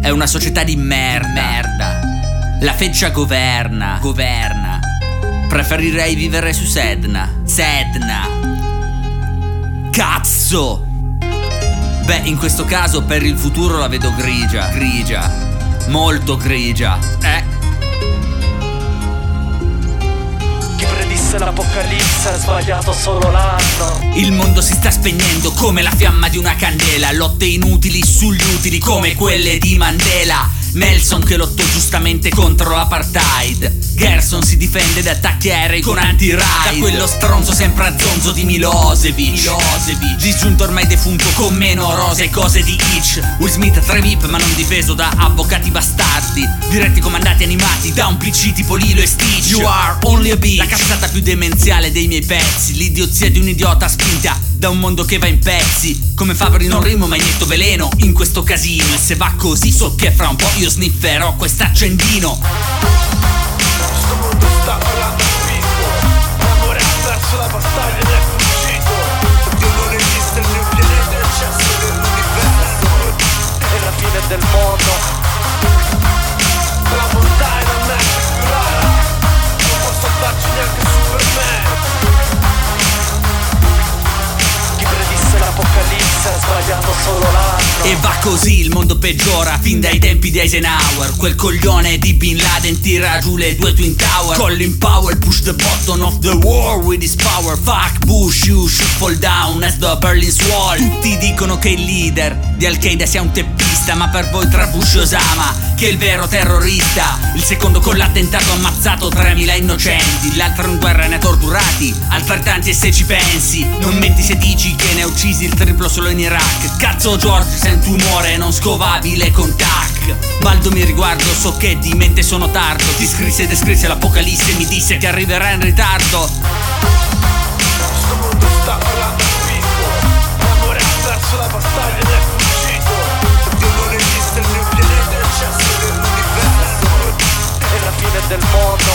è una società di merda. La feccia governa. Preferirei vivere su Sedna. Cazzo! Beh, in questo caso per il futuro la vedo grigia. Molto grigia. Chi predisse l'apocalisse ha sbagliato solo l'anno. Il mondo si sta spegnendo come la fiamma di una candela. Lotte inutili sugli utili come quelle di Mandela. Nelson che lottò giustamente contro l'apartheid. Gerson si difende da attacchi aerei con anti-raid. Da quello stronzo sempre a zonzo di Milosevic. Disgiunto ormai defunto con meno rose e cose di Hitch. Will Smith 3 VIP ma non difeso da avvocati bastardi. Diretti comandati animati da un PC tipo Lilo e Stitch. You are only a bitch. La cazzata più demenziale dei miei pezzi. L'idiozia di un idiota spinta da un mondo che va in pezzi. Come Fabri non rimo ma inietto veleno in questo casino. E se va così so che fra un po' io snifferò quest'accendino. Questo mondo sta parlando a picco. L'amore ha perso la battaglia ed è fuggito. Dio non esiste il mio pianeta, il cesso dell'universo. È la fine del mondo. La montagna non è più rara. Non posso farci neanche Superman. Chi predisse l'apocalisse ha sbagliato solo l'anno. E va così, il mondo peggiora fin dai tempi di Eisenhower. Quel coglione di Bin Laden tira giù le 2 Twin Tower. Colin Powell push the button of the war with his power. Fuck Bush, you should fall down as the Berlin Wall. Tutti dicono che il leader di Al-Qaeda sia un teppista, ma per voi tra Bush e Osama che è il vero terrorista. Il secondo con l'attentato ha ammazzato 3000 innocenti. L'altro in guerra ne ha torturati altrettanti. E se ci pensi non menti se dici che ne ha uccisi il triplo solo in Iraq. Cazzo George, sei un tumore non scovabile con tac. Baldo mi riguardo, so che di mente sono tardo. Ti scrisse e descrisse l'apocalisse e mi disse che arriverà in ritardo. Questo mondo sta parlando a picco. L'amore ha perso la battaglia ed è fuggito. Dio non esiste il mio pianeta, il cesso dell'universo. È la fine del mondo.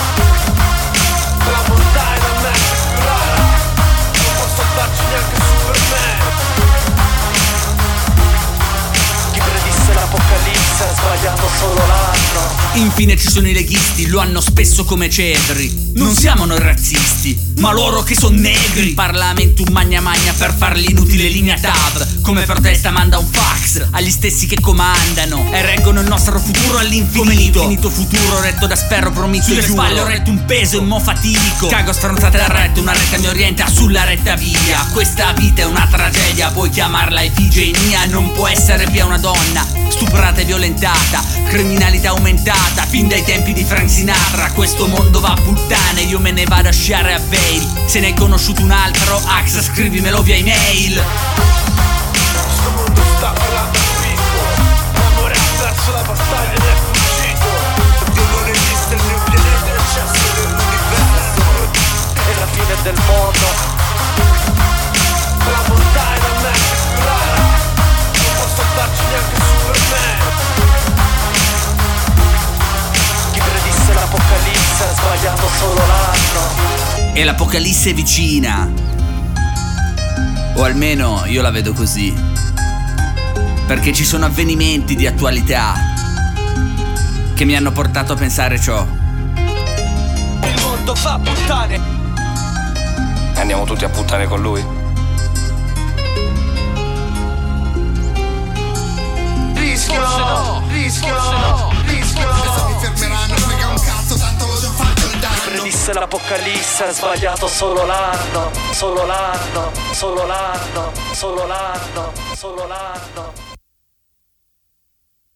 La montagna non è più rara. Non posso farci neanche Superman. Chi predisse l'apocalisse ha sbagliato solo l'anno. Infine ci sono i leghisti, lo hanno spesso come cedri. Non siamo noi razzisti, ma loro che son negri. Il Parlamento magna per farli inutile linea TAV. Come protesta manda un fax agli stessi che comandano e reggono il nostro futuro all'infinito. Come l'infinito futuro retto da Sperro Prometto. Sulle spalle ho retto un peso e mo fatico. Cago stronzate a retta, una retta mi orienta sulla retta via. Questa vita è una tragedia, puoi chiamarla Efigenia. Non può essere via una donna stuprata e violentata, criminalità aumentata fin dai tempi di Frank Sinatra. Questo mondo va a puttane, io me ne vado a sciare a Vail. Se ne hai conosciuto un altro, Axa scrivimelo via email. Questo mondo sta parlando a picco. L'amore ha perso la battaglia ed è fuggito. Dio non esiste il mio pianeta, il cesso dell'universo. È la fine del mondo. La montagna non è più rara. Non posso farci neanche Superman. Chi predisse l'apocalisse ha sbagliato solo l'anno. E l'apocalisse è vicina, o almeno io la vedo così, perché ci sono avvenimenti di attualità che mi hanno portato a pensare ciò. Il mondo va a puttane. Andiamo tutti a puttane con lui? Rischio. Mi fermeranno, frega un cazzo, tanto l'ho già fatto il danno. Chi predisse l'apocalisse ha sbagliato solo l'anno.